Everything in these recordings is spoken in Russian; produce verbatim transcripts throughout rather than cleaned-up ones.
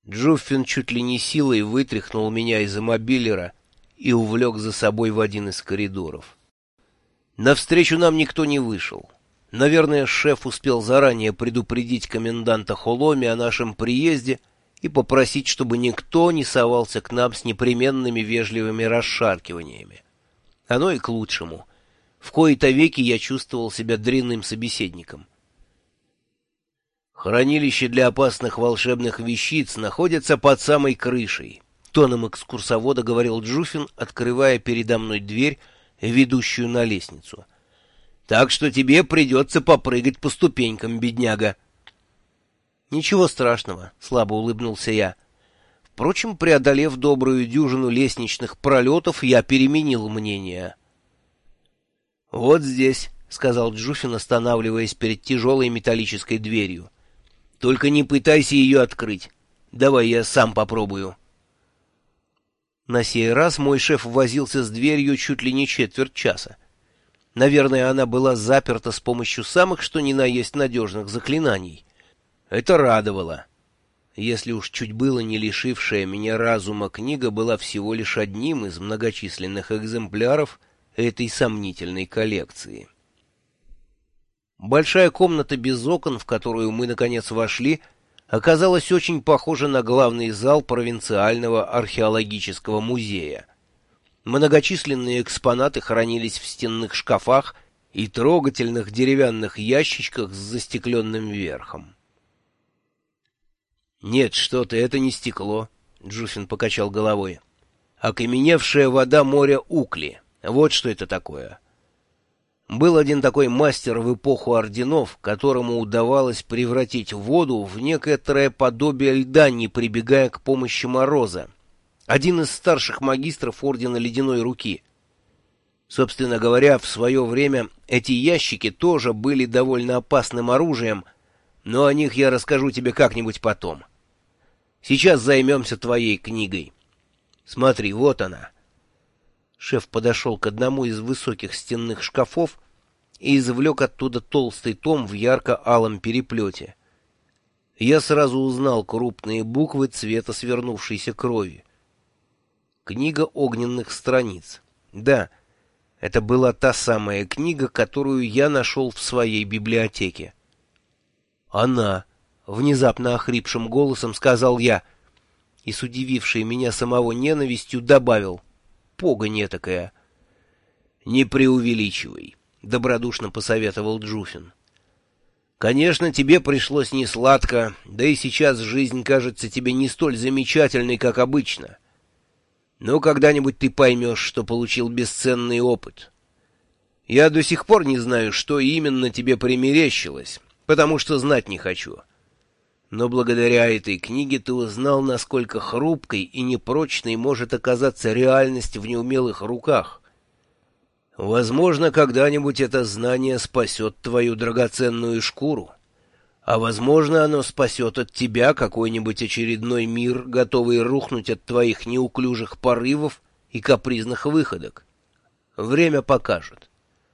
Джуффин чуть ли не силой вытряхнул меня из мобилера и увлек за собой в один из коридоров. Навстречу нам никто не вышел. Наверное, шеф успел заранее предупредить коменданта Холоми о нашем приезде и попросить, чтобы никто не совался к нам с непременными вежливыми расшаркиваниями. Оно и к лучшему. В кои-то веки я чувствовал себя дрянным собеседником. «Хранилище для опасных волшебных вещиц находится под самой крышей», — тоном экскурсовода говорил Джуффин, открывая передо мной дверь, ведущую на лестницу. «Так что тебе придется попрыгать по ступенькам, бедняга». «Ничего страшного», — слабо улыбнулся я. Впрочем, преодолев добрую дюжину лестничных пролетов, я переменил мнение. «Вот здесь», — сказал Джуффин, останавливаясь перед тяжелой металлической дверью. «Только не пытайся ее открыть. Давай я сам попробую». На сей раз мой шеф возился с дверью чуть ли не четверть часа. Наверное, она была заперта с помощью самых что ни на есть надежных заклинаний. Это радовало. Если уж чуть было не лишившая меня разума книга была всего лишь одним из многочисленных экземпляров этой сомнительной коллекции. Большая комната без окон, в которую мы, наконец, вошли, оказалась очень похожа на главный зал провинциального археологического музея. Многочисленные экспонаты хранились в стенных шкафах и трогательных деревянных ящичках с застекленным верхом. «Нет, что-то, это не стекло», — Джуффин покачал головой. «Окаменевшая вода моря Укли. Вот что это такое». Был один такой мастер в эпоху орденов, которому удавалось превратить воду в некоторое подобие льда, не прибегая к помощи мороза. Один из старших магистров Ордена Ледяной Руки. Собственно говоря, в свое время эти ящики тоже были довольно опасным оружием, но о них я расскажу тебе как-нибудь потом. Сейчас займемся твоей книгой. Смотри, вот она. Шеф подошел к одному из высоких стенных шкафов и извлек оттуда толстый том в ярко-алом переплете. Я сразу узнал крупные буквы цвета свернувшейся крови. Книга огненных страниц. Да, это была та самая книга, которую я нашел в своей библиотеке. «Она!» — внезапно охрипшим голосом сказал я, и с удивившей меня самого ненавистью добавил: «Погонь этакая». «Не преувеличивай», — добродушно посоветовал Джуффин. «Конечно, тебе пришлось несладко, да и сейчас жизнь кажется тебе не столь замечательной, как обычно. Но когда-нибудь ты поймешь, что получил бесценный опыт. Я до сих пор не знаю, что именно тебе примерещилось, потому что знать не хочу. Но благодаря этой книге ты узнал, насколько хрупкой и непрочной может оказаться реальность в неумелых руках. Возможно, когда-нибудь это знание спасет твою драгоценную шкуру, а возможно, оно спасет от тебя какой-нибудь очередной мир, готовый рухнуть от твоих неуклюжих порывов и капризных выходок. Время покажет.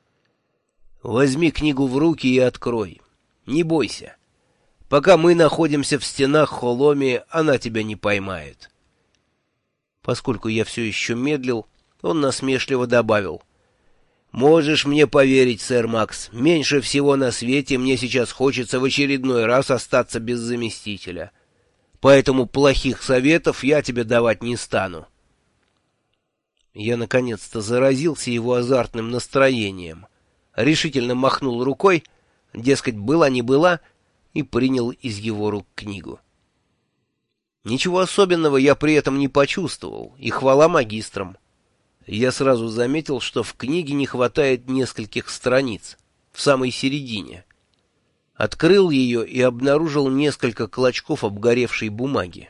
Возьми книгу в руки и открой. Не бойся. Пока мы находимся в стенах Холоми, она тебя не поймает». Поскольку я все еще медлил, он насмешливо добавил: «Можешь мне поверить, сэр Макс, меньше всего на свете мне сейчас хочется в очередной раз остаться без заместителя. Поэтому плохих советов я тебе давать не стану». Я наконец-то заразился его азартным настроением, решительно махнул рукой, дескать, была не была, и принял из его рук книгу. Ничего особенного я при этом не почувствовал, и хвала магистрам. Я сразу заметил, что в книге не хватает нескольких страниц, в самой середине. Открыл ее и обнаружил несколько клочков обгоревшей бумаги.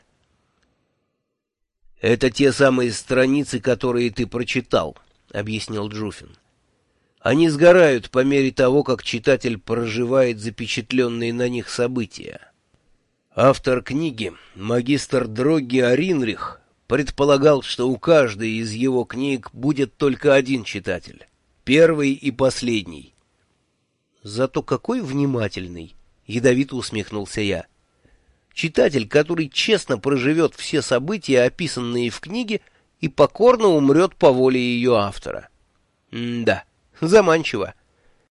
«Это те самые страницы, которые ты прочитал», — объяснил Джуффин. «Они сгорают по мере того, как читатель проживает запечатленные на них события. Автор книги, магистр Дрогги Аринрих, предполагал, что у каждой из его книг будет только один читатель, первый и последний». «Зато какой внимательный!» — ядовито усмехнулся я. Читатель, который честно проживет все события, описанные в книге, и покорно умрет по воле ее автора. М-да, заманчиво.